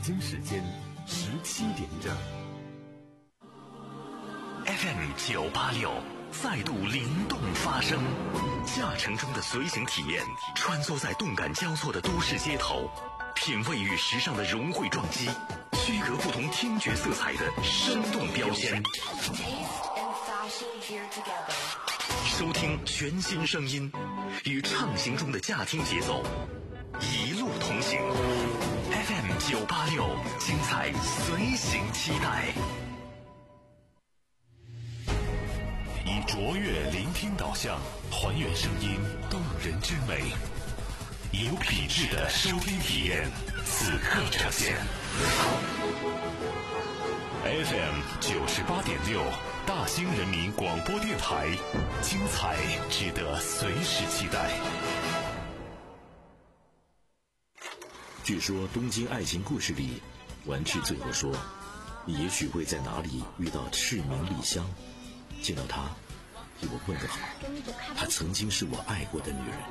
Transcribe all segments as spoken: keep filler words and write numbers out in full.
京时间十七点整。 F M 九八六再度灵动发声，驾乘中的随行体验，穿梭在动感交错的都市街头，品味与时尚的融汇撞击，区隔不同听觉色彩的生动标签。收听全新声音，与畅行中的驾听节奏，一路同行。F M 九八六，精彩随行期待。以卓越聆听导向，还原声音动人之美，以有品质的收听体验，此刻呈现。F M 九十八点六，大兴人民广播电台，精彩值得随时期待。 据说《东京爱情故事》里，丸治最后说：“你也许会在哪里遇到赤名莉香，见到她，替我问个好，她曾经是我爱过的女人。”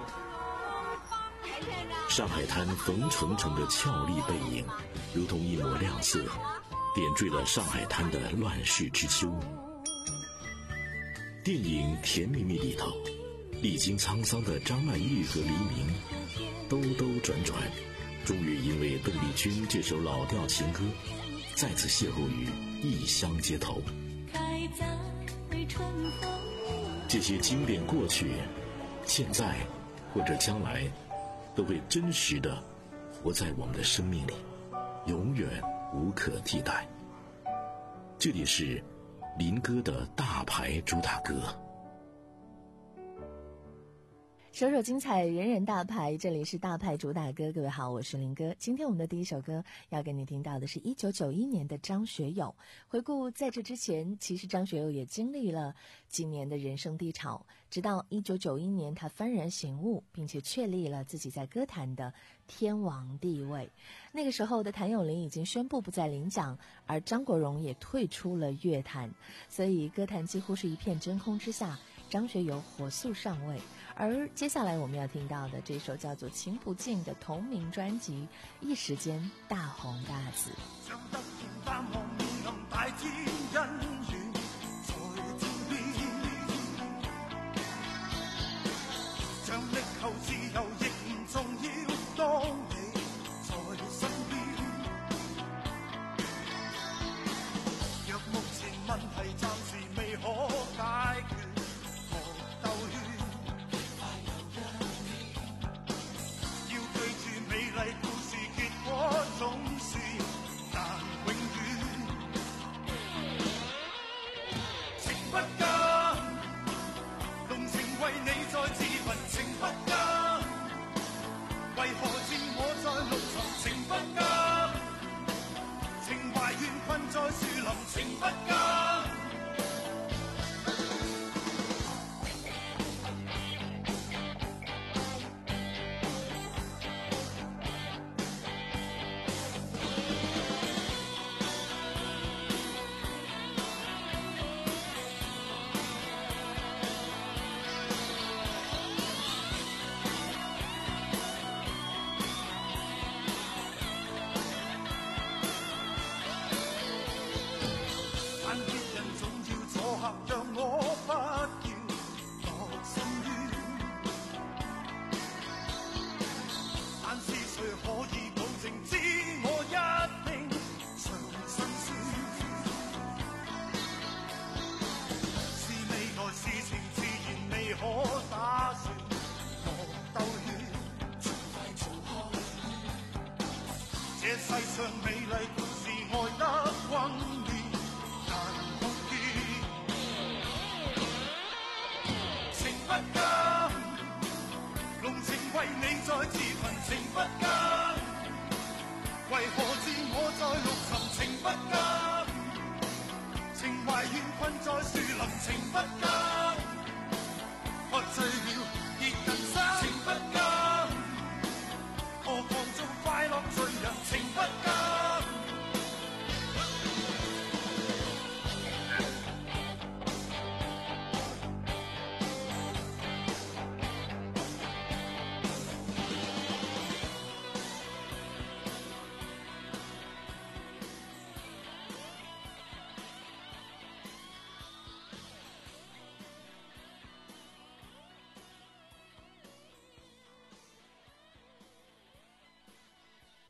上海滩冯程程的俏丽背影，如同一抹亮色，点缀了上海滩的乱世之秋。电影《甜蜜蜜》里头，历经沧桑的张曼玉和黎明，兜兜转转，终于因为邓丽君这首老调情歌，再次邂逅于异乡街头。这些经典过去，现在或者将来，都会真实的活在我们的生命里，永远无可替代。这里是林哥的大牌主打歌。 首首精彩，人人大牌，这里是大牌主打歌。各位好，我是林哥。今天我们的第一首歌要给你听到的是一九九一年的张学友。回顾在这之前，其实张学友也经历了几年的人生低潮，直到一九九一年他幡然醒悟，并且确立了自己在歌坛的天王地位。那个时候的谭咏麟已经宣布不再领奖，而张国荣也退出了乐坛，所以歌坛几乎是一片真空之下，张学友火速上位。而接下来我们要听到的这首叫做《情不尽》的同名專輯，一時間大紅大紫。像突然淡忘面臨大天恩怨在天邊，像力求自由亦唔重要，當你在身邊。若目前問題暫時未可解決，故事結果總是難永遠，情不甘，動情為你在自焚，情不甘，為何佔我在陸沉，情不甘，情懷怨困在樹林，情不甘。讓我不要落深淵，但是誰可以保證知我一定常辛酸？是未來事情自然未可打算，莫兜圈，盡快做開。這世上美麗故事愛得轟烈難空見。不甘，濃情為你在自焚，情不甘，為何自我在陸沉，情不甘，情懷怨困在樹林，情不甘，喝醉了亦人生，情不甘，何況做快樂罪人，情不甘。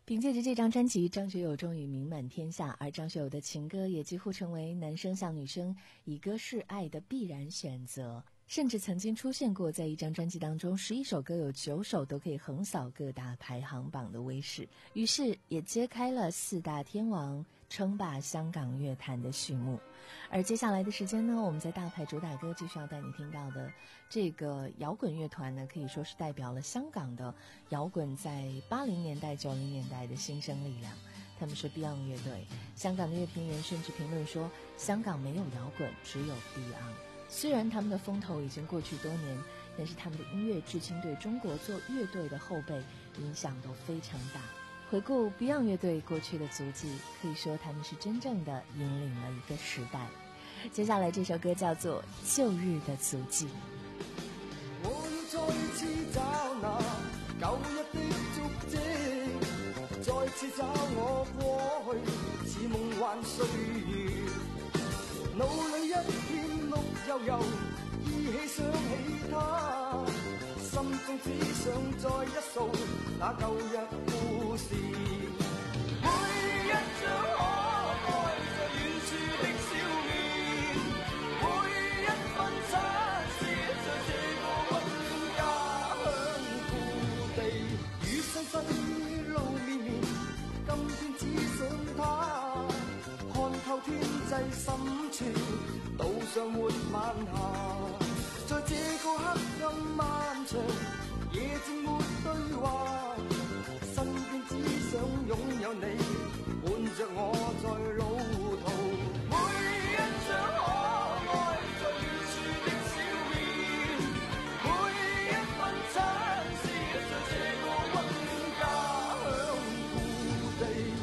凭借着这张专辑，张学友终于名满天下，而张学友的情歌也几乎成为男生向女生以歌示爱的必然选择，甚至曾经出现过在一张专辑当中十一首歌有九首都可以横扫各大排行榜的威势，于是也揭开了四大天王称霸香港乐坛的序幕。而接下来的时间呢，我们在大牌主打歌继续要带你听到的这个摇滚乐团呢，可以说是代表了香港的摇滚在八零年代九零年代的新生力量，他们是 Beyond 乐队。香港的乐评人甚至评论说，香港没有摇滚，只有 Beyond。虽然他们的风头已经过去多年，但是他们的音乐至今对中国做乐队的后辈影响都非常大。回顾 Beyond 乐队过去的足迹，可以说他们是真正的引领了一个时代。接下来这首歌叫做《旧日的足迹》。 我要再次找那舊日的足跡，再次找我過去似夢幻歲月，腦裏一片綠油油，依稀想起他，心中只想再一掃那舊日故事，每一張可愛在遠處的笑面，每一分親切在這個溫暖家鄉故地，與世世路綿綿，今天只想他，看透天際深處，島上沒晚霞，在這個黑暗漫長，夜靜沒對話，身邊只想擁有你，伴着我在路途，每一張可愛在遠處的笑面，每一分親切在這個溫暖家鄉故地。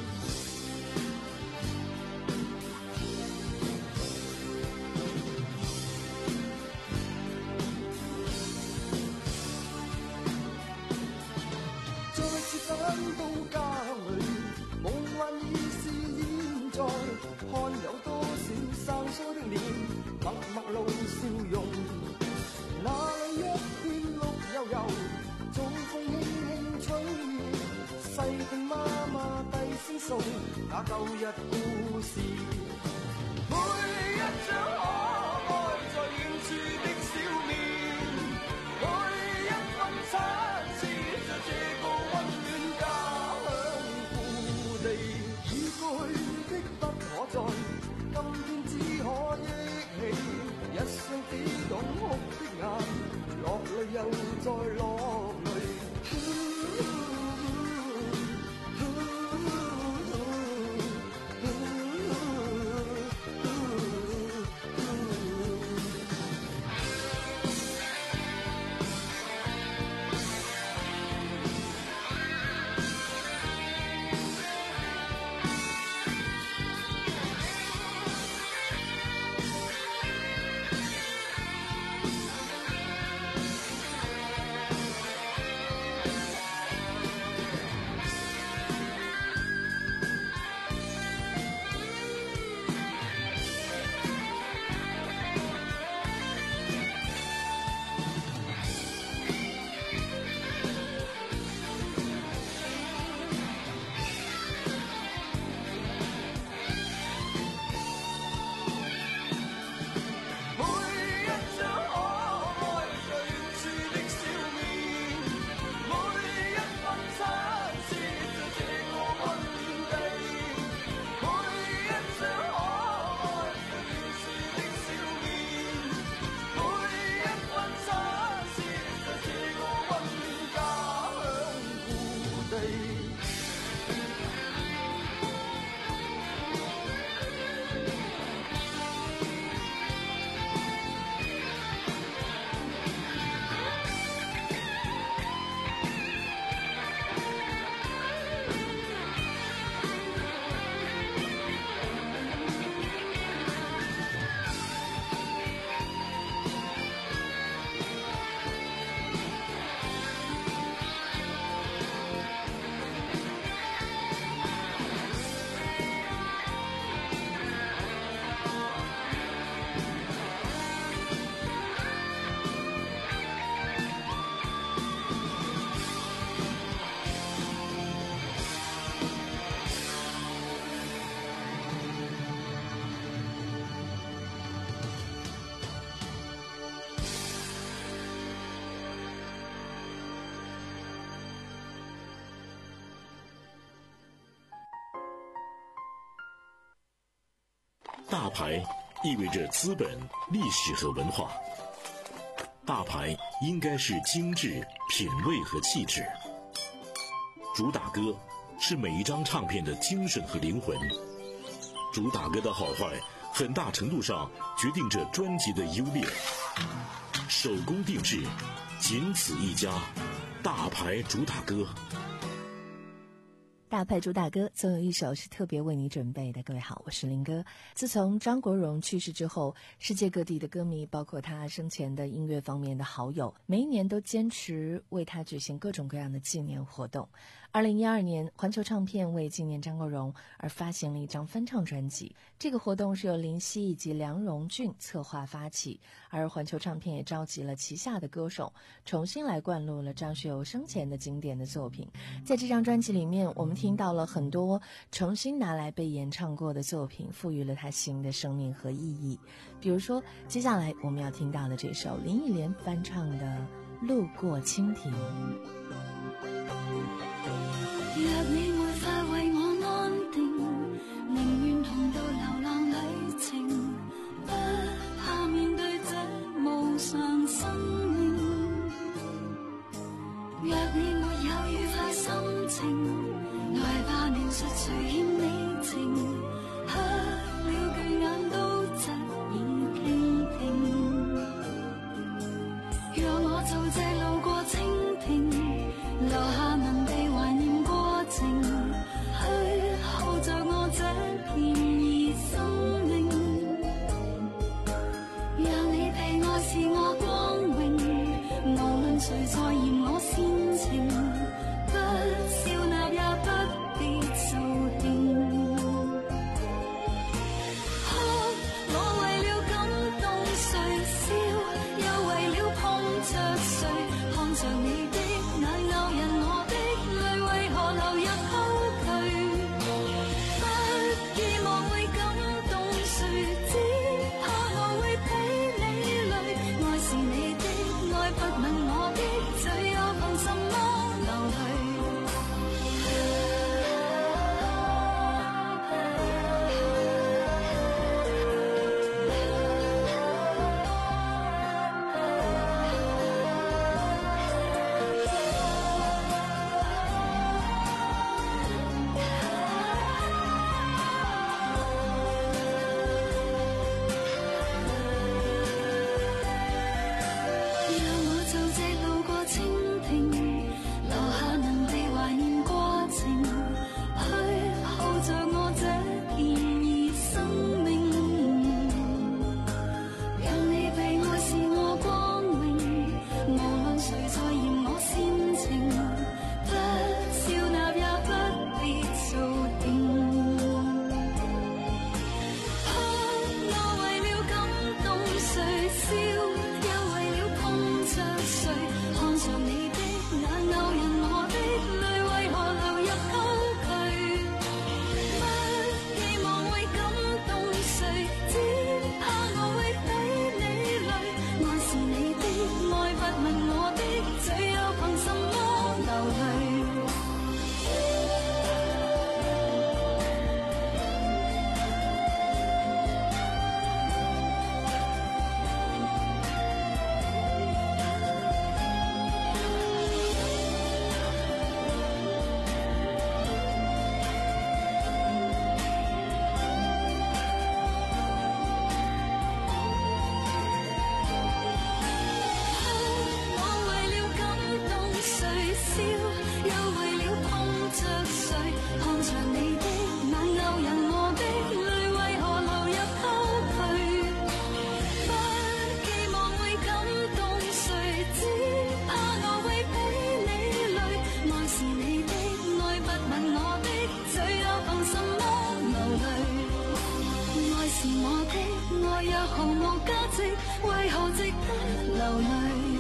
返到家裏，夢幻已是現在，看有多少生疏的臉，默默露笑容。那裏一片綠油油，早風輕輕吹，細聽媽媽低聲訴那舊日故事，每一張可愛在遠處的笑面，每一分親切在這個溫暖家鄉故地，已過去的不可再，今天只可憶起一雙只懂哭的眼，落淚又再落淚。 大牌意味着资本、历史和文化。大牌应该是精致、品味和气质。主打歌是每一张唱片的精神和灵魂。主打歌的好坏，很大程度上决定着专辑的优劣。手工定制，仅此一家，大牌主打歌。 大牌主打歌总有一首是特别为你准备的。各位好，我是林哥。自从张国荣去世之后，世界各地的歌迷，包括他生前的音乐方面的好友，每一年都坚持为他举行各种各样的纪念活动。二零一二年，环球唱片为纪念张国荣而发行了一张翻唱专辑。这个活动是由林夕以及梁荣俊策划发起，而环球唱片也召集了旗下的歌手，重新来灌录了张学友生前的经典的作品。在这张专辑里面，我们听到了很多重新拿来被演唱过的作品，赋予了它新的生命和意义。比如说，接下来我们要听到的这首林忆莲翻唱的《路过蜻蜓》。 若你沒法為我安定，寧願同到流浪旅程，不怕面對這無常生命。若你沒有愉快心情，來吧描述誰欠你情，黑了巨眼都疾然傾聽。讓我做這路過蜻蜓，留下能被懷念過程，去耗着我這便宜生命。讓你被愛是我光榮，無論誰在嫌我煽情，不笑納也不必掃興。我為了感動誰笑，又為了碰着誰，看着你的眼咬人我的淚，為何流入溝渠？不寄望會感動誰，只怕我會俾你累。愛是你的愛，不吻我的嘴，又憑什麼流淚？為何值得流淚？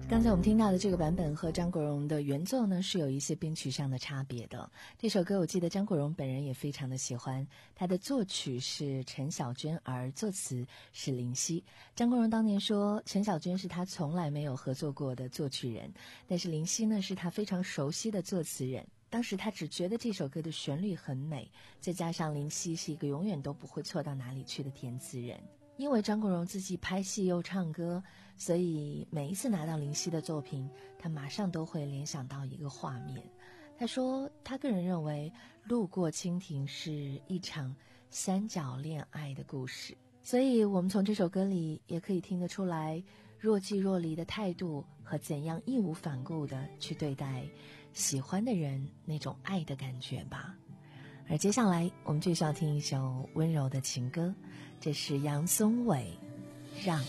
刚才我们听到的这个版本和张国荣的原作呢是有一些编曲上的差别的。这首歌我记得张国荣本人也非常的喜欢，他的作曲是陈小娟，而作词是林夕。张国荣当年说陈小娟是他从来没有合作过的作曲人，但是林夕呢是他非常熟悉的作词人。当时他只觉得这首歌的旋律很美，再加上林夕是一个永远都不会错到哪里去的填词人。因为张国荣自己拍戏又唱歌，所以每一次拿到林夕的作品，他马上都会联想到一个画面。他说他个人认为路过蜻蜓是一场三角恋爱的故事，所以我们从这首歌里也可以听得出来若即若离的态度和怎样义无反顾地去对待喜欢的人那种爱的感觉吧。而接下来我们就需要听一首温柔的情歌，这是杨宗纬《让》。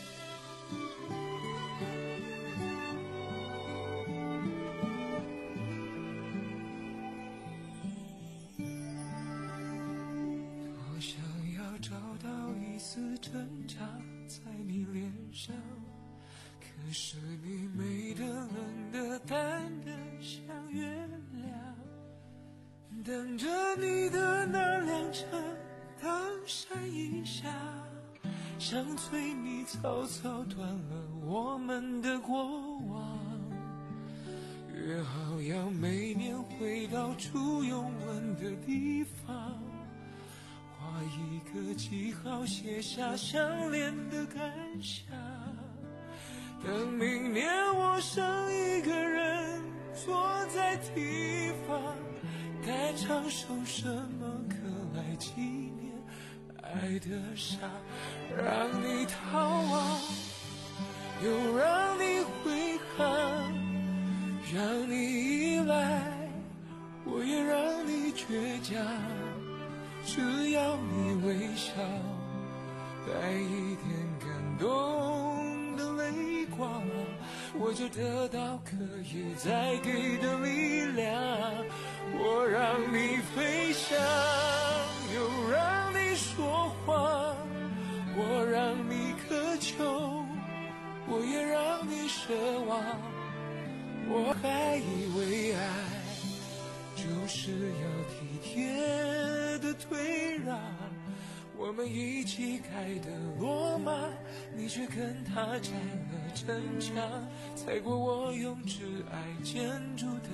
我想要找到一丝挣扎在你脸上，可是你美得冷得淡得像月亮，等着你的那辆车当闪一下，像催你草草断了我们的过往。约好要每年回到初拥吻的地方，画一个记号，写下相恋的感想。等明年我剩一个人坐在堤防，该唱首什么歌来纪念爱的傻，让你逃亡，又让你挥汗，让你依赖，我也让你倔强，只要你微笑，带一点感动的泪光，我就得到可以再给的力量。我让你飞翔，又让你说谎，我让你渴求，我也让你奢望。我还以为爱就是要体贴的退让，我们一起盖的罗马，你却跟他拆了城墙，踩过我用挚爱建筑的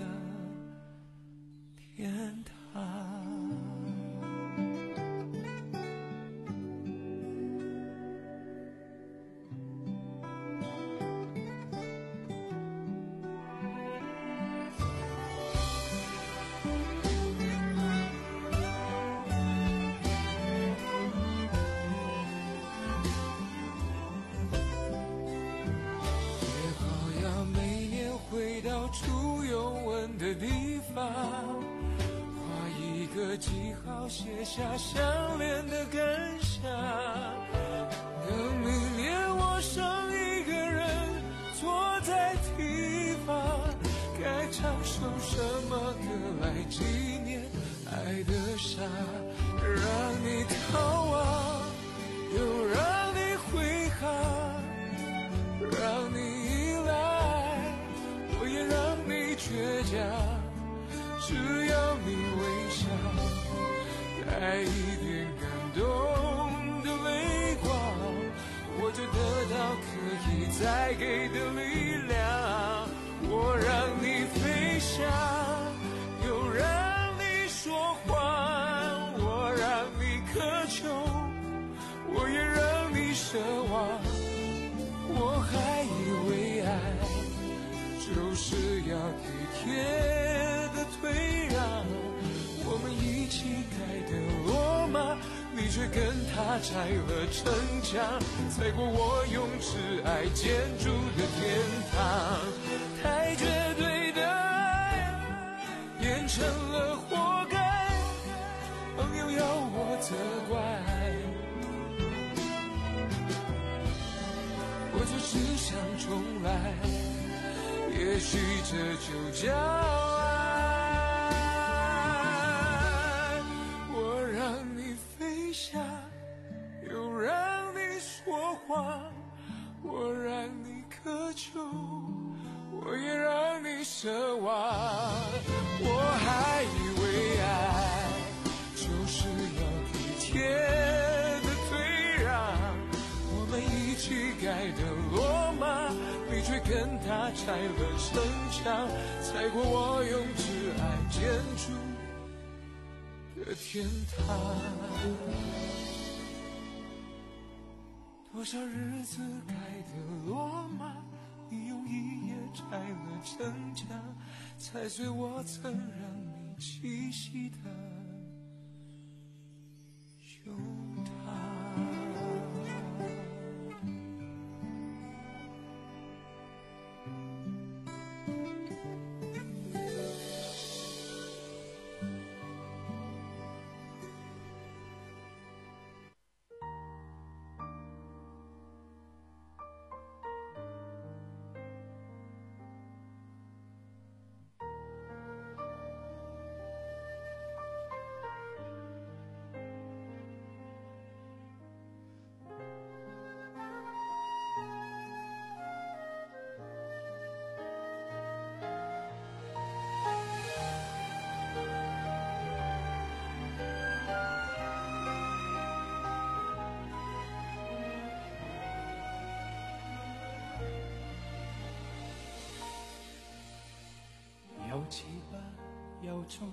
天堂。初拥吻的地方，画一个记号，写下相恋的感想。等明年我剩一个人坐在堤防，该唱首什么歌来纪念爱的傻，让你逃亡，又让你挥汗，让你倔强，只要你微笑，带一点感动的泪光，我就得到可以再给的力量。我让你飞翔，又让你说谎，我让你渴求，我也让你奢望。我还以为爱就是要体贴的退让，我们一起盖的罗马，你却跟他拆了城墙，踩过我用挚爱建筑的天堂。太绝对的爱变成了活该，朋友要我责怪，我就只想重来，也许这就叫爱。我让你飞翔，又让你说谎，我让你渴求， 望。我还以为爱就是要体贴的退让，我们一起盖的罗马，被追跟他拆了城墙，踩过我用挚爱建筑的天堂。多少日子盖的罗马，你用一夜拆了城墙，踩碎我曾让你栖息的胸膛。 又似不由衷，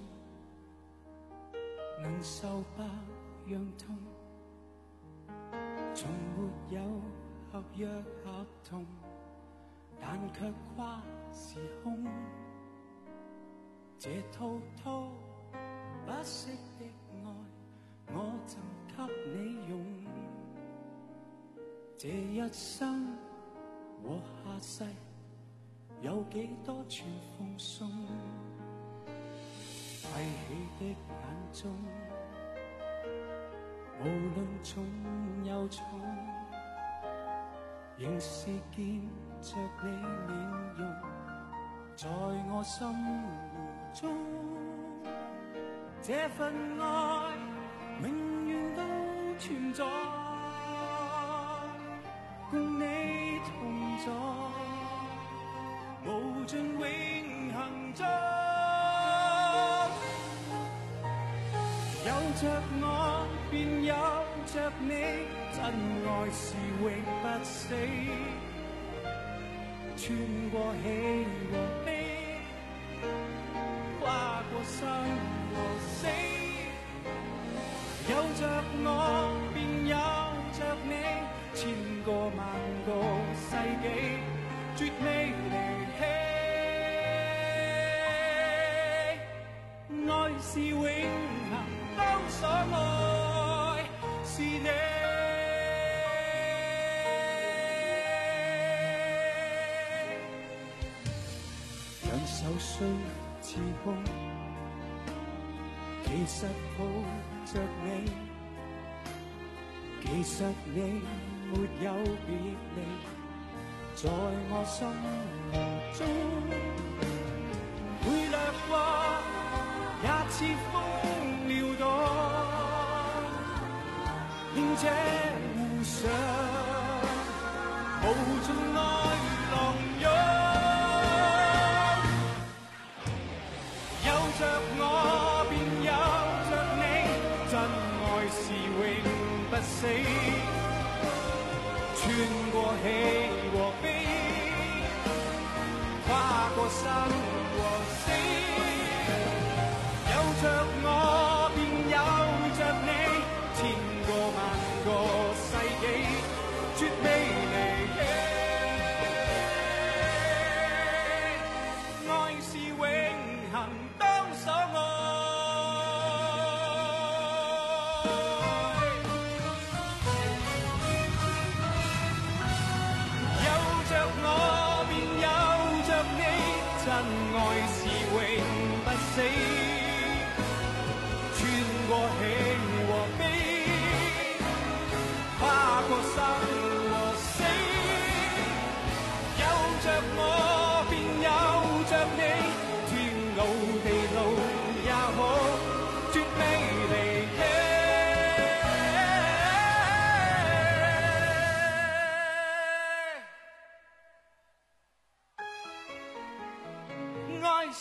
能受百樣痛，從沒有合約合同，但卻跨時空。這滔滔不息的愛，我贈給你用。這一生和下世，有幾多全奉送？閉起的眼中，無論重又重，仍是見着你臉容，在我心湖中。這份愛永遠都存在，共你同在，無盡永恆中。有着我便有着你，真愛是永不死，穿過喜和悲，跨過生和死。有着我便有着你，千個萬個世紀，絕未離棄。愛是永恆，當所愛是你。兩手雖似空，其實抱着你，其實你沒有別離，在我心中會掠過，也似風撩動，迎這湖上無盡愛浪湧。有着我便有着你，真愛是永不死，穿過喜和悲，跨過生和死。有着我便有着你，千個萬個世紀，絕未離棄。愛是永恆，當所愛。有着我便有着你，真愛是永不死，穿過喜和悲，跨過生和死。有着我便有着你，天老地老也好，絕未離棄。愛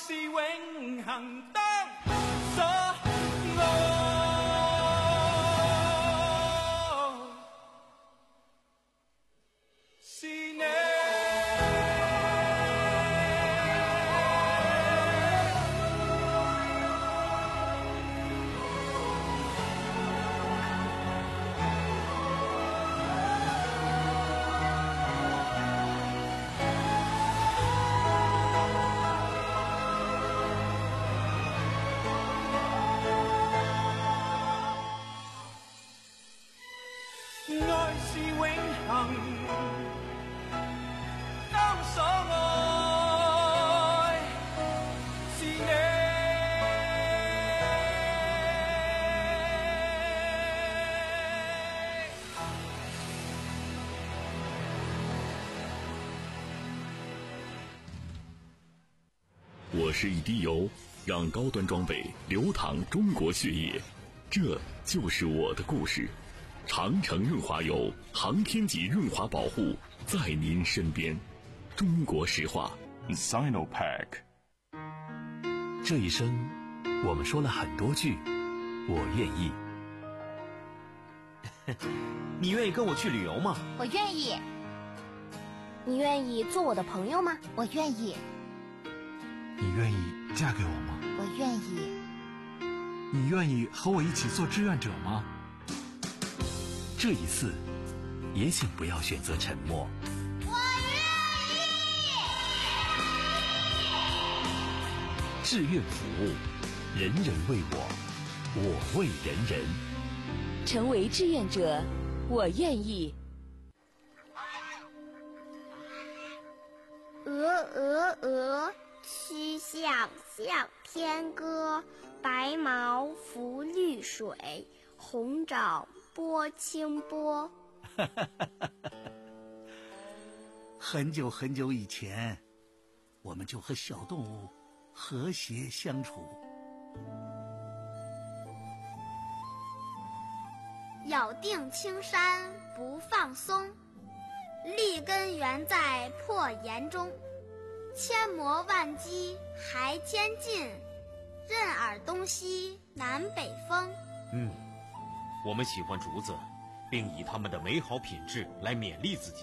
当所愛是你。 我是一滴油，让高端装备流淌中国血液，这就是我的故事。长城润滑油，航天级润滑保护，在您身边。中国石化 Sinopack。 这一生我们说了很多句我愿意。 你愿意跟我去旅游吗？ 我愿意。你愿意做我的朋友吗？我愿意。 你愿意嫁给我吗？ 我愿意。 你愿意和我一起做志愿者吗？ 这一次也请不要选择沉默。 我愿意。志愿服务，人人为我，我为人人。 成为志愿者，我愿意。 鹅鹅鹅，曲项向天歌。白毛浮绿水，红爪拨清波。 很久很久以前，我们就和小动物和谐相处。 咬定青山不放松，立根原在破岩中。千磨万击还坚劲，任尔东西南北风。 嗯，我们喜欢竹子，并以它们的美好品质来勉励自己。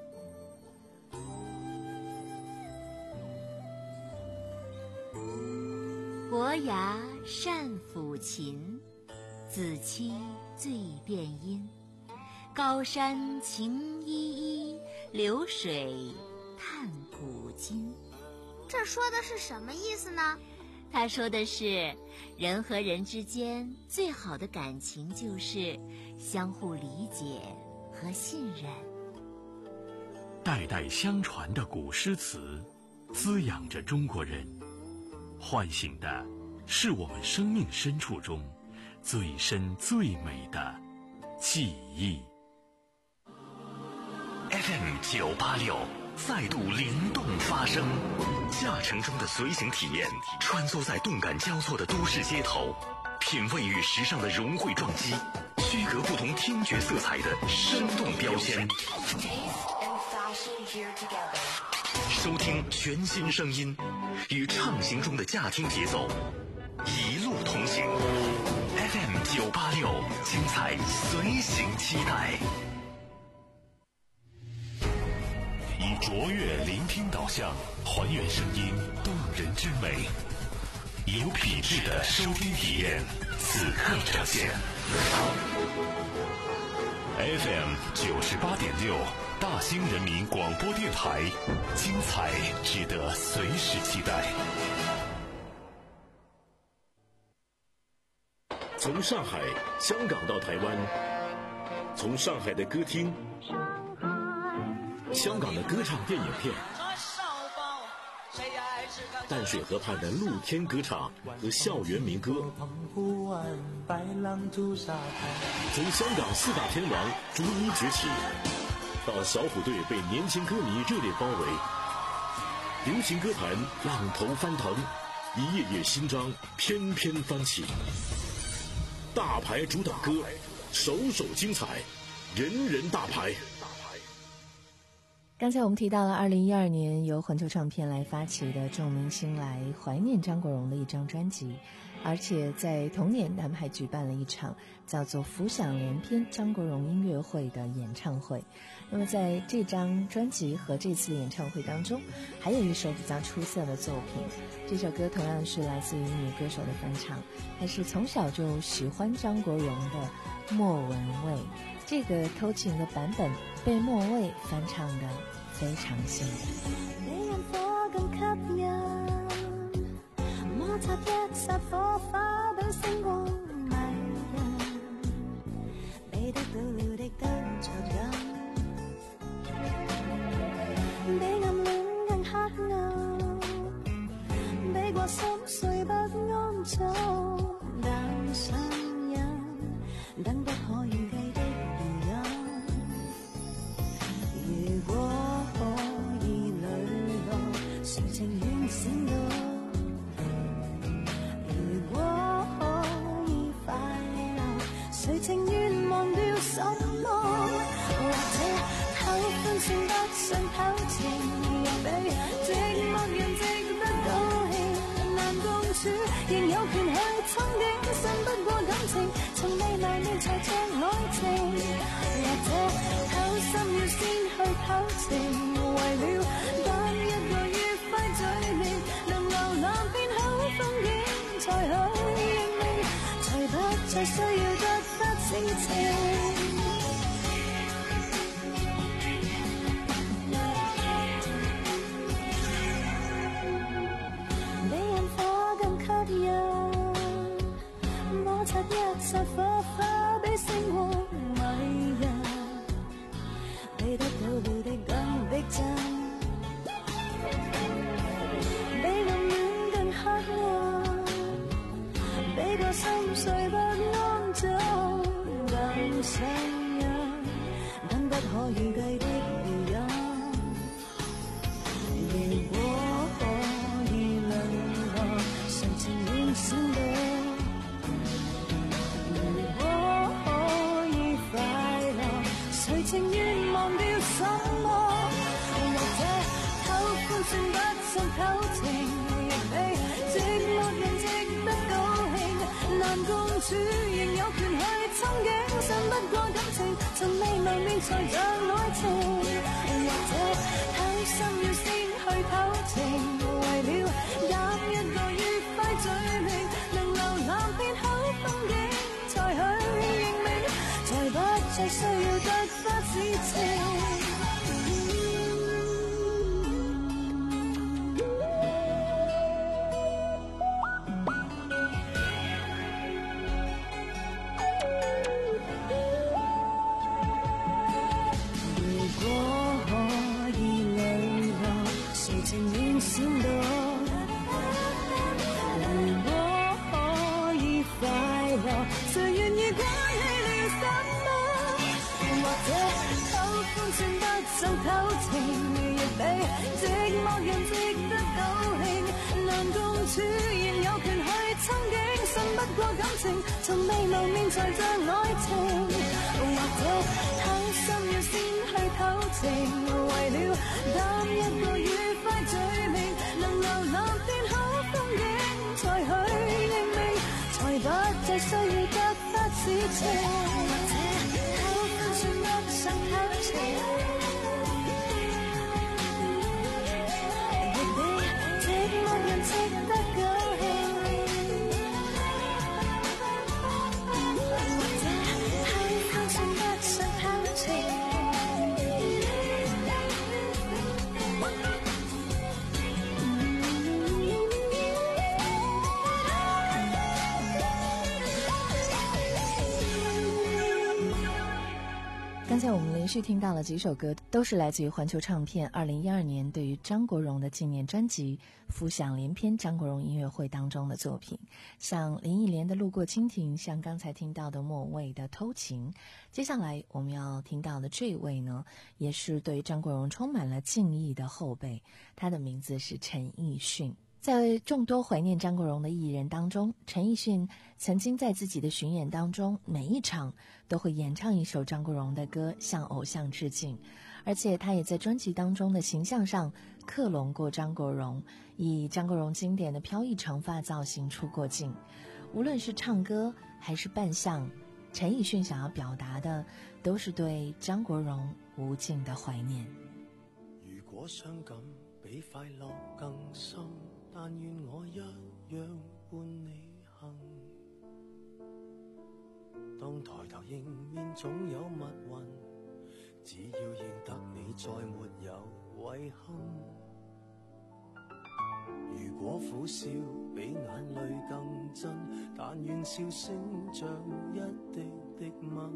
伯牙善抚琴，子期醉殿音。高山晴依依，流水叹古今。 这说的是什么意思呢？ 他说的是，人和人之间最好的感情就是相互理解和信任。 代代相传的古诗词，滋养着中国人，唤醒的是我们生命深处中最深最美的记忆。 F M 九八六再度灵动发声，驾乘中的随行体验，穿梭在动感交错的都市街头，品味与时尚的融汇撞击，区隔不同听觉色彩的生动标签。收听全新声音，与畅行中的驾听节奏，一路同行。F M 九八六，精彩随行期待。以卓越聆听导向，还原声音动人之美，有品质的收听体验，此刻呈现。F M 九十八点六，大兴人民广播电台，精彩值得随时期待。 从上海、香港到台湾，从上海的歌厅。香港的歌唱电影片，淡水河畔的露天歌唱和校园民歌，从香港四大天王逐一崛起，到小虎队被年轻歌迷热烈包围，流行歌坛浪头翻腾，一页页新章翩翩翻起，大牌主打歌，首首精彩，人人大牌。 刚才我们提到了二零一二年由环球唱片来发起的众明星来怀念张国荣的一张专辑，而且在同年他们还举办了一场叫做浮想联翩张国荣音乐会的演唱会。那么在这张专辑和这次演唱会当中，还有一首比较出色的作品，这首歌同样是来自于女歌手的翻唱，她是从小就喜欢張國榮的莫文蔚，这个偷情的版本被莫蔚翻唱的非常性感。 你人火咁吸引，摩擦一剎火花比星光迷人，你的到了的得着緊， 谁情愿忘掉什么？或者偷歡算不上偷情，亦比寂寞人值得高興。難共處，仍有權去憧憬，信不過感情，從未謀面才像愛情。或者偷心要先去偷情，為了當一個愉快嘴臉，能瀏覽遍好風景，才去認命，才不再需要突發事情。摩擦一剎火花，比星光迷人，比得到了的更逼真，比暗戀更黑暗，比個心碎不安早更上癮，等不可預計的離人。如果可以能和誰情願閃到，情願忘掉什麼？或者偷歡算不上偷情，亦比寂寞人值得高興。難共處，仍有權去憧憬，信不過感情，從未謀面才像愛情。或者偷心要先去偷情，為了攬一個愉快嘴臉，能瀏覽遍好風景，才去認命，才不再需要突發事情。如果可以兩個，誰情願閃躲？如果可以快樂，誰願意關起了什麼？或者偷歡算不上偷情，亦比寂寞人值得高興。難共處，仍有權去憧憬，信不過感情，從未謀面才像愛情。或者偷心要先去偷情，為了攬一個愉快嘴臉，能瀏覽遍好風景，才去認命，才不再需要突發事情。想偷情，亦比寂寞人值得高興。或者偷歡算不上偷情。 刚才我们连续听到了几首歌，都是来自于环球唱片二零一二年对于张国荣的纪念专辑《浮想联翩》张国荣音乐会当中的作品，像林忆莲的《路过蜻蜓》，像刚才听到的莫文蔚的《偷情》。接下来我们要听到的这位呢，也是对张国荣充满了敬意的后辈，他的名字是陈奕迅。在众多怀念张国荣的艺人当中，陈奕迅曾经在自己的巡演当中，每一场都会演唱一首张国荣的歌，向偶像致敬。而且他也在专辑当中的形象上克隆过张国荣，以张国荣经典的飘逸长发造型出过镜。无论是唱歌还是扮相，陈奕迅想要表达的都是对张国荣无尽的怀念。 如果傷感比快樂更深，但願我一樣伴你行。當抬頭迎面總有密雲，只要認得你再沒有遺憾。如果苦笑比眼淚更真，但願笑聲像一滴滴吻。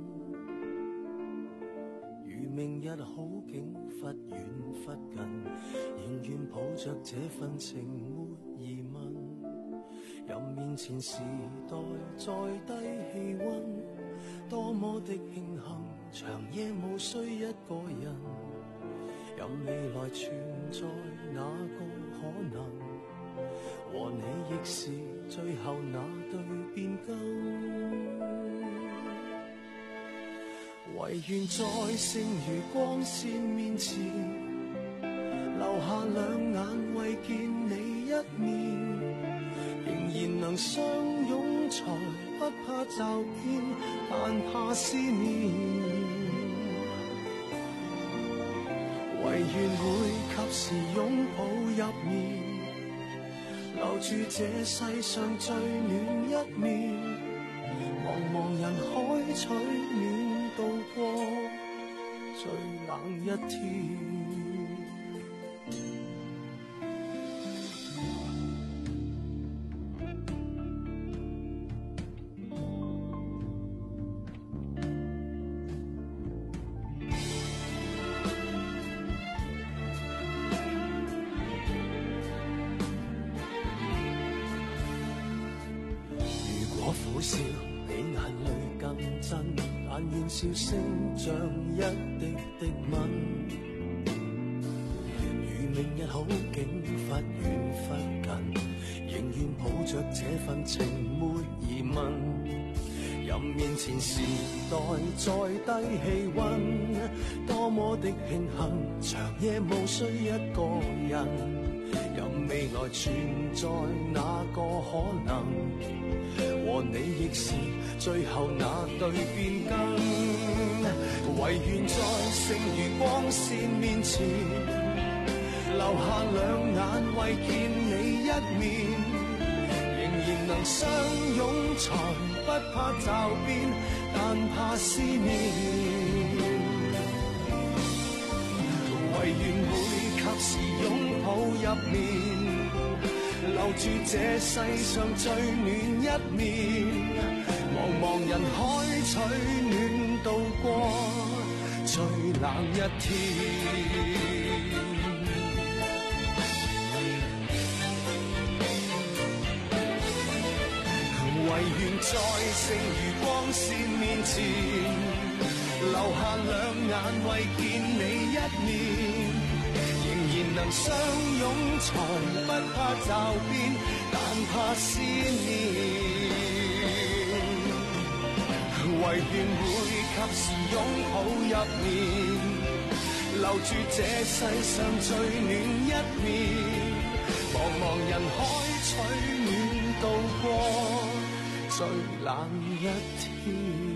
如明日好景忽遠忽近，仍願抱着這份情沒疑問。任面前時代再低氣溫，多麼的慶幸，長夜無需一個人。任未來存在哪個可能，和你亦是最後那對變更。 唯愿在剩余光线面前，留下两眼为见你一面，仍然能相拥才不怕驟變，但怕思念。唯願會及時擁抱入眠，留住這世上最暖一面，茫茫人海取暖度過最冷一天。苦笑比眼淚更真，但願笑聲像一滴滴吻。如明日好景忽遠忽近，仍願抱着這份情沒疑問。任面前時代再低氣溫，多麼的慶幸，長夜無需一個人。任未來存在哪個可能，和你亦是最後那對變更，唯願在剩餘光線面前，留下兩眼為見你一面，仍然能相擁才不怕驟變，但怕思念。唯願會及時擁抱入眠，留住這世上最暖一面，茫茫人海取暖度過最冷一天。唯願在剩餘光線面前，留下兩眼為見你一面，仍然能相擁才不怕驟變，但怕思念。唯願會及時擁抱入眠，留住這世上最暖一面，茫茫人海取暖度過最冷一天。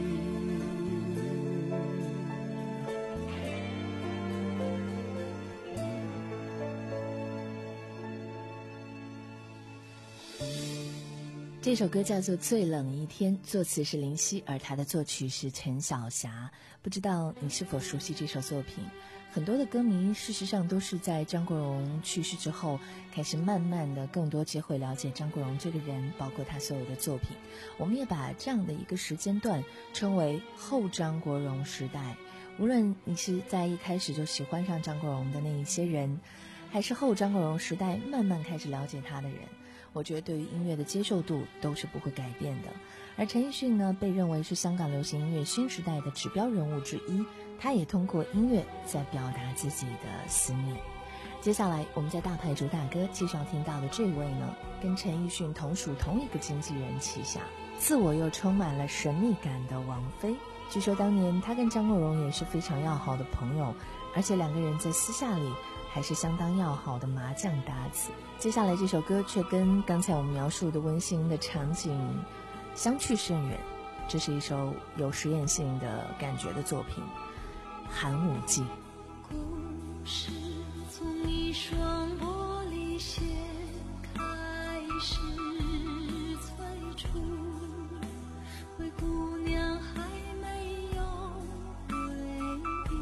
这首歌叫做《最冷一天》，作词是林夕，而他的作曲是陈晓霞。不知道你是否熟悉这首作品？很多的歌迷事实上都是在张国荣去世之后，开始慢慢的更多机会了解张国荣这个人，包括他所有的作品。我们也把这样的一个时间段称为后张国荣时代。无论你是在一开始就喜欢上张国荣的那一些人，还是后张国荣时代慢慢开始了解他的人，我觉得对于音乐的接受度都是不会改变的。而陈奕迅呢，被认为是香港流行音乐新时代的指标人物之一，他也通过音乐在表达自己的思念。接下来我们在大牌主打歌介绍听到的这位呢，跟陈奕迅同属同一个经纪人旗下，自我又充满了神秘感的王菲。据说当年他跟张国荣也是非常要好的朋友，而且两个人在私下里还是相当要好的麻将搭子。接下来这首歌却跟刚才我们描述的温馨的场景相去甚远，这是一首有实验性的感觉的作品《寒武纪》。 故事从一双玻璃鞋开始催促，灰姑娘还没有回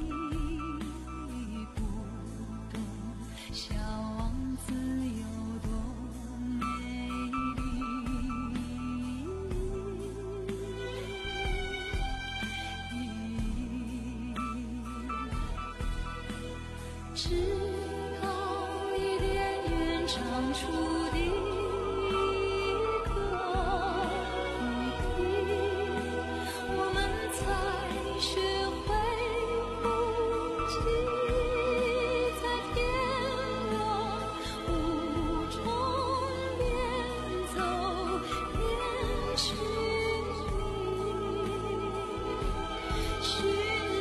忆，不懂小王子有多美丽，直到伊甸园长出的一个谜题，我们才学会哭泣，在天亮雾中边走边寻觅，寻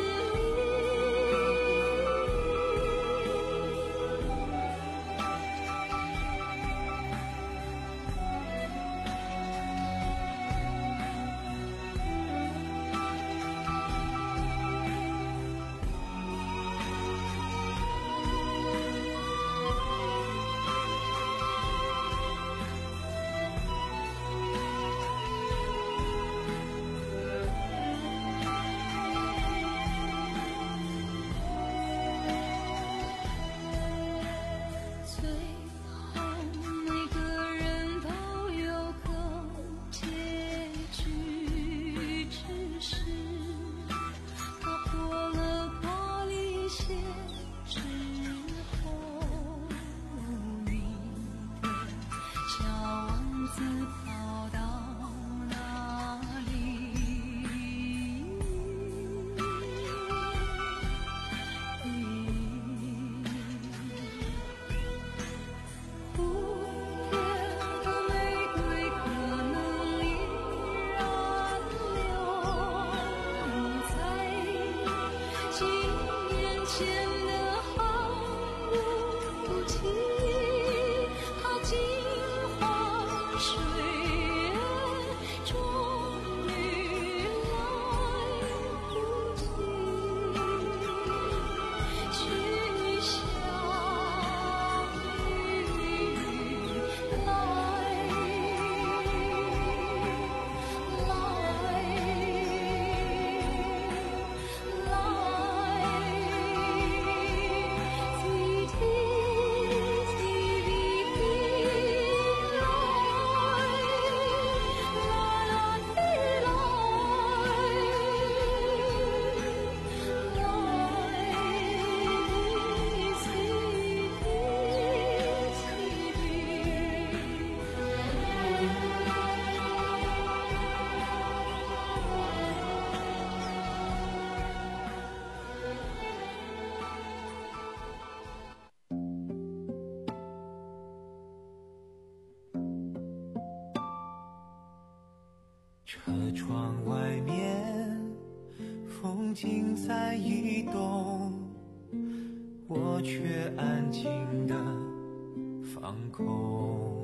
车窗外面风景在移动，我却安静地放空，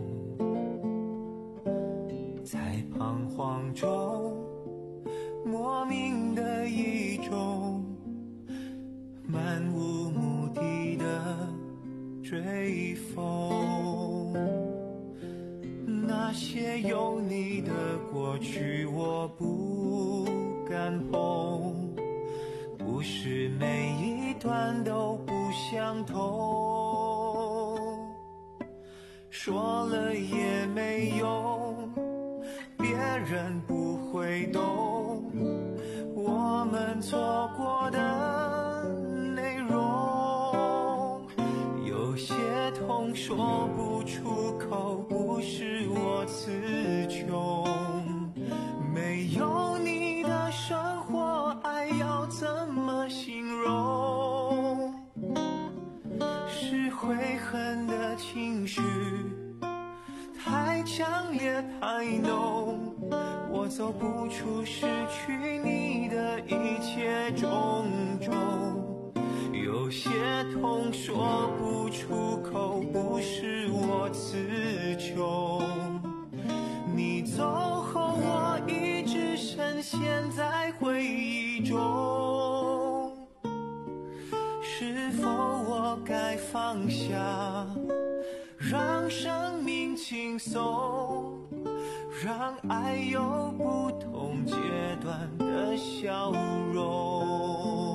在彷徨中莫名的一种漫无目的的追风。那些有你的过去我不敢碰，不是每一段都不相同，说了也没用，别人不会懂我们错过的内容。有些痛说不出口，不是我词穷，没有你的生活，爱要怎么形容？是悔恨的情绪太强烈太浓，我走不出失去你的一切种种。有些痛说不出口，不是我词穷，你走后我一直深陷在回忆中，是否我该放下，让生命轻松，让爱有不同阶段的笑容。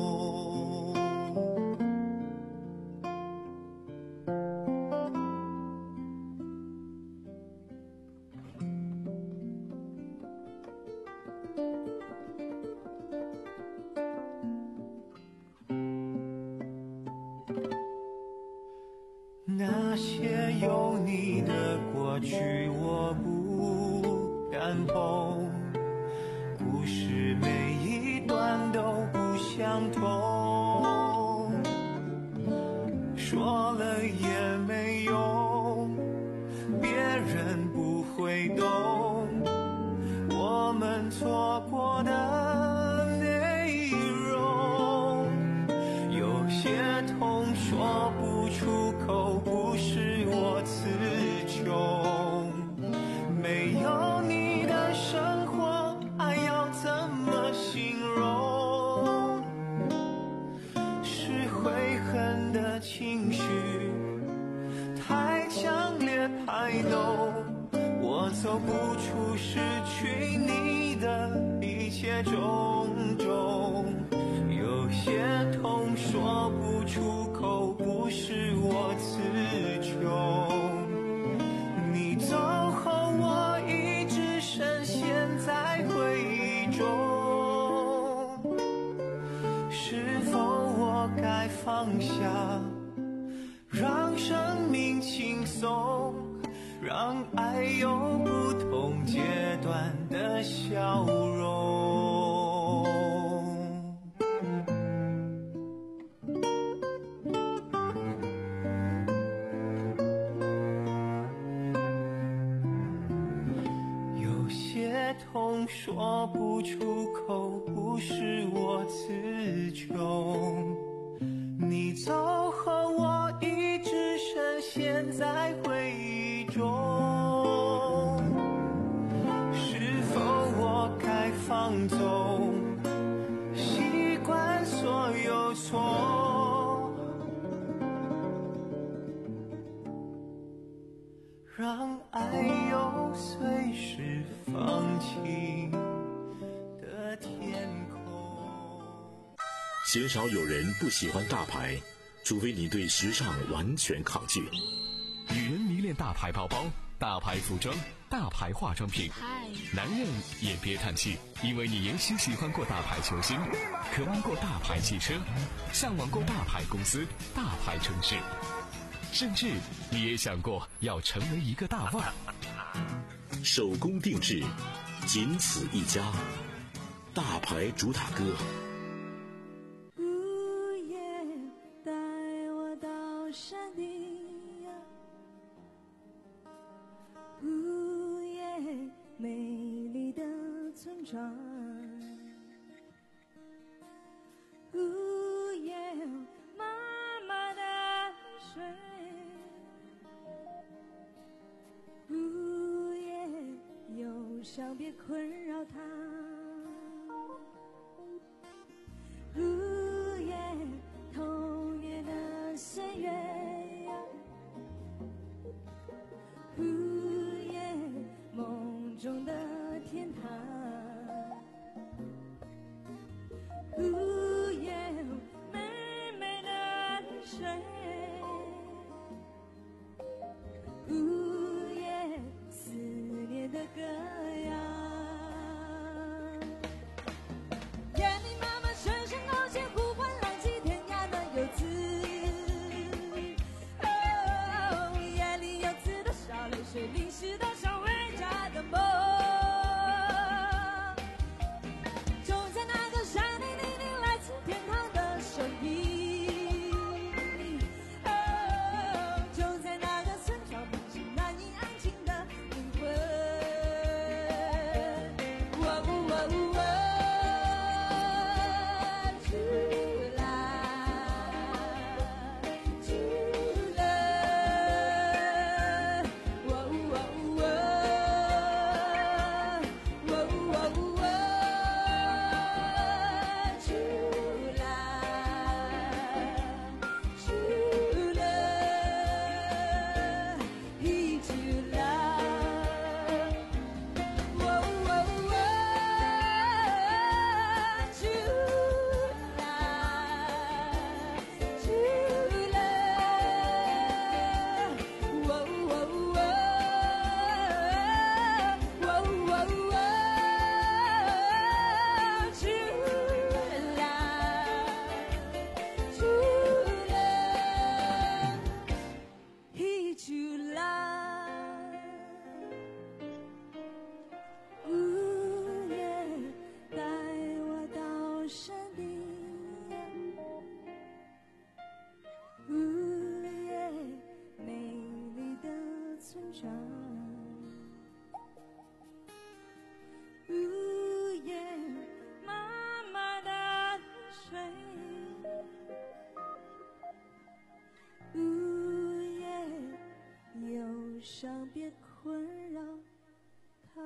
那些有你的过去我不敢碰，故事每一段都不相同，说了也没用，别人不会懂我们错过的内容。有些痛说不出口，不是我词穷，没有你的生活，爱要怎么形容？是悔恨的情绪太强烈太浓，我走不出失去你的一切种种。有些痛说不出口，不是我词穷，你走后我一直深陷在回忆中，是否我该放下，让生命轻松，让爱有不同阶段的笑容。有些痛说不出口，不是我词穷， 你走后，我一直深陷在回忆中。是否我该放纵，习惯所有错，让爱有随时放晴的天空。 鲜少有人不喜欢大牌，除非你对时尚完全抗拒。 女人迷恋大牌包包、大牌服装、大牌化妆品，男人也别叹气，因为你也许喜欢过大牌球星，渴望过大牌汽车，向往过大牌公司、大牌城市，甚至你也想过要成为一个大腕。 手工定制，仅此一家，大牌主打歌。 山顶呀，呜耶，美丽的村庄，呜耶，妈妈的水，呜耶，忧伤别困扰她，呜耶，童年的岁月呀，呜耶，梦中的天堂，呜耶，美美的水，呜耶，思念的歌谣。夜里妈妈声声勾线，呼唤浪迹天涯的游子。水淋湿的像回家的梦，就在那个山里聆听来自天堂的声音，哦，就在那个村庄平静难以安静的灵魂，喔呜喔呜喔，出来，出来。伤别困扰他。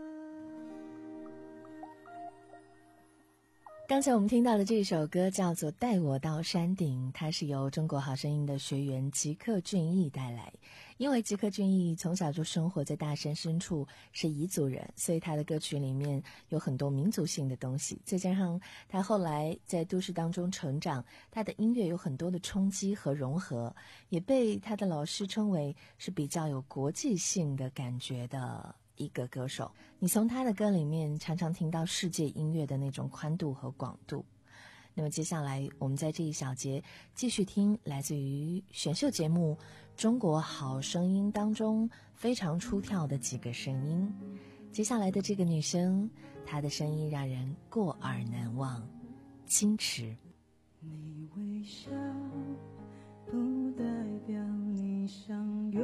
刚才我们听到的这首歌叫做《带我到山顶》，它是由中国好声音的学员吉克隽逸带来。因为吉克隽逸从小就生活在大山深处，是彝族人，所以他的歌曲里面有很多民族性的东西，再加上他后来在都市当中成长，他的音乐有很多的冲击和融合，也被他的老师称为是比较有国际性的感觉的一个歌手。你从他的歌里面常常听到世界音乐的那种宽度和广度。那么接下来我们在这一小节继续听来自于选秀节目《中国好声音》当中非常出挑的几个声音。接下来的这个女生，她的声音让人过耳难忘，矜持。 你微笑不代表你想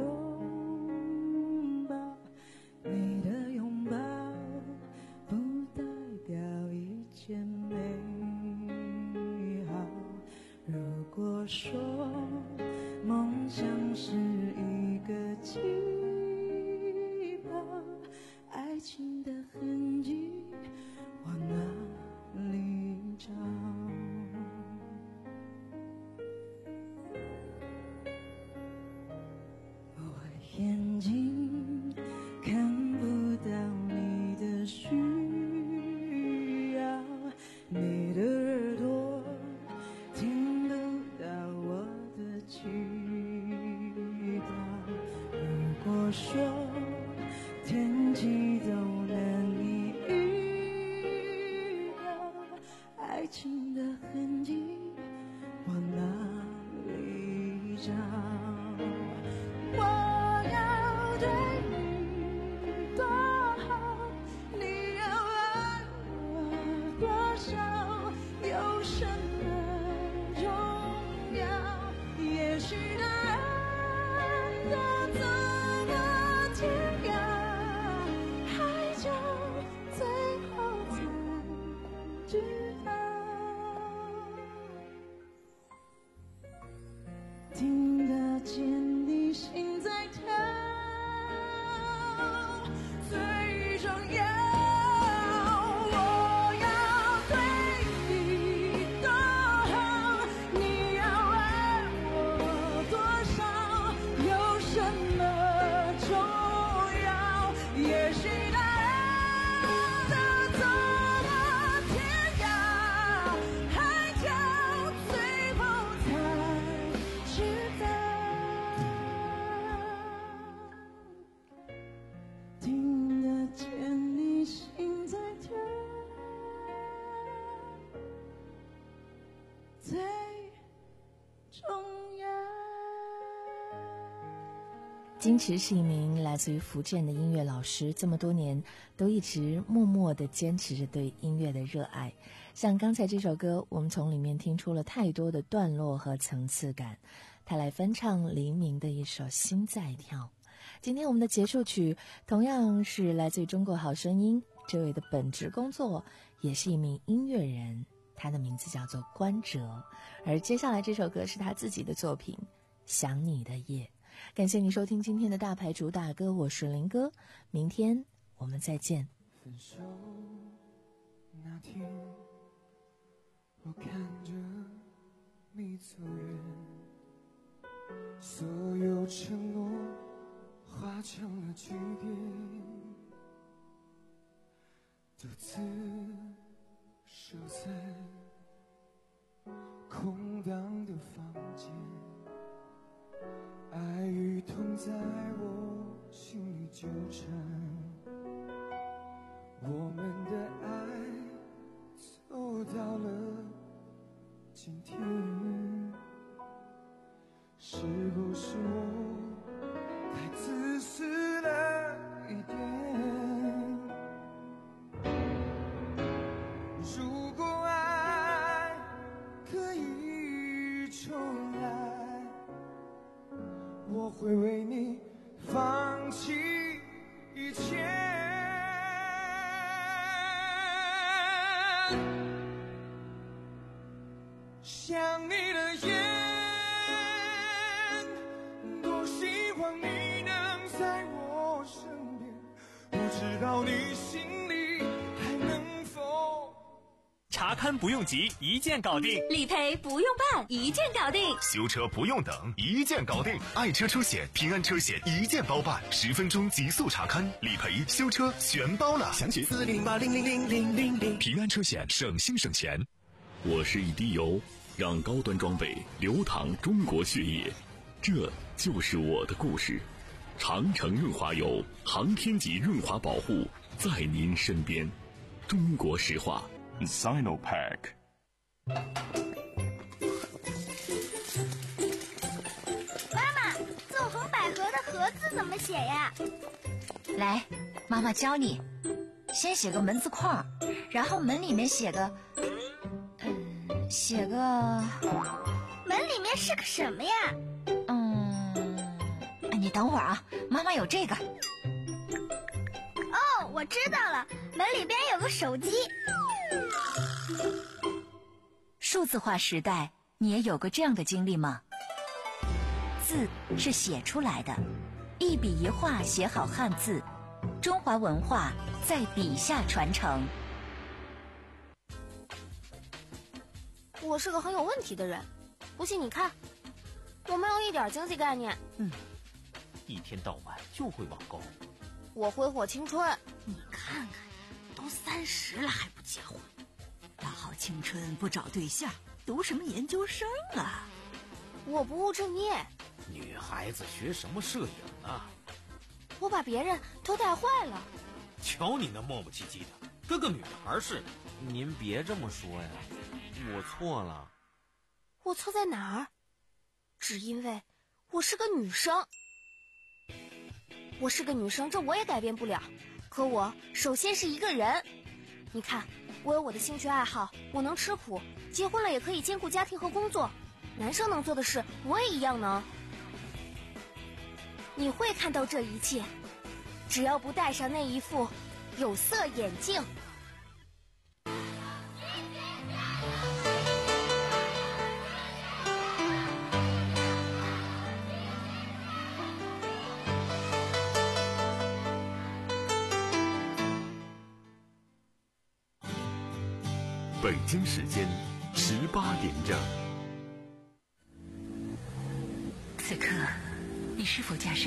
拥抱，你的拥抱不代表一件美好。如果果说梦想是一个气泡，爱情的痕迹往哪里找？我眼睛看不到你的需要，你的耳朵听不到我的祈祷。如果说天气都难以预料，爱情的痕迹往哪里找？我要对你多好，你要爱我多少？有什么重要？也许答案都这么天涯，海角最后才知道。听得见你心在跳，最重要。我要对你多好，你要爱我多少？有什么重要？也许答案都这么天涯，海角最后才知道。听得见你心在跳，最重要。 金池是一名来自于福建的音乐老师，这么多年都一直默默地坚持着对音乐的热爱。像刚才这首歌，我们从里面听出了太多的段落和层次感。他来翻唱黎明的一首《心在跳》。今天我们的结束曲同样是来自于中国好声音，这位的本职工作也是一名音乐人，他的名字叫做关喆。而接下来这首歌是他自己的作品《想你的夜》。感谢你收听今天的大牌主打歌，我是林哥，明天我们再见。 分手那天，我看着你走远，所有承诺化成了句点，独自守在空荡的房间，爱与痛在我心里纠缠，我们的爱走到了今天，是不是我太自私了一点？如果爱可以重来，我会为你放弃一切。想你的夜，多希望你能在我身边，不知道你心里还能否。 查勘不用急，一键搞定； 理赔不用办，一键搞定； 修车不用等，一键搞定。爱车车险、平安车险一键包办，十分钟极速查勘、理赔、修车全包了。详询四零八零零零零零零。平安车险，省心省钱。 我是一滴油，让高端装备流淌中国血液，这就是我的故事。长城润滑油，航天级润滑保护，在您身边。中国石化 Sinopack。 妈妈，纵横捭阖的阖字怎么写呀？ 来，妈妈教你。先写个门字框，然后门里面写个嗯写个门里面是个什么呀？ 嗯你等会儿啊，妈妈有这个。 哦，我知道了，门里边有个手机。 数字化时代， 你也有过这样的经历吗？字是写出来的，一笔一画写好汉字，中华文化在笔下传承。 我是个很有问题的人，不信你看，我没有一点经济概念。 嗯，一天到晚就会网购。 我挥霍青春。 你看看，都三十了还不结婚，大好青春不找对象，读什么研究生啊？ 我不务正业。 女孩子学什么摄影啊？ 我把别人都带坏了。 瞧你那磨磨唧唧的，跟个女孩似的。您别这么说呀，我错了。 我错在哪儿？只因为我是个女生。我是个女生，这我也改变不了。可我首先是一个人。你看，我有我的兴趣爱好，我能吃苦，结婚了也可以兼顾家庭和工作。男生能做的事，我也一样能。你会看到这一切，只要不戴上那一副有色眼镜。 北京时间十八点整。 此刻，你是否驾驶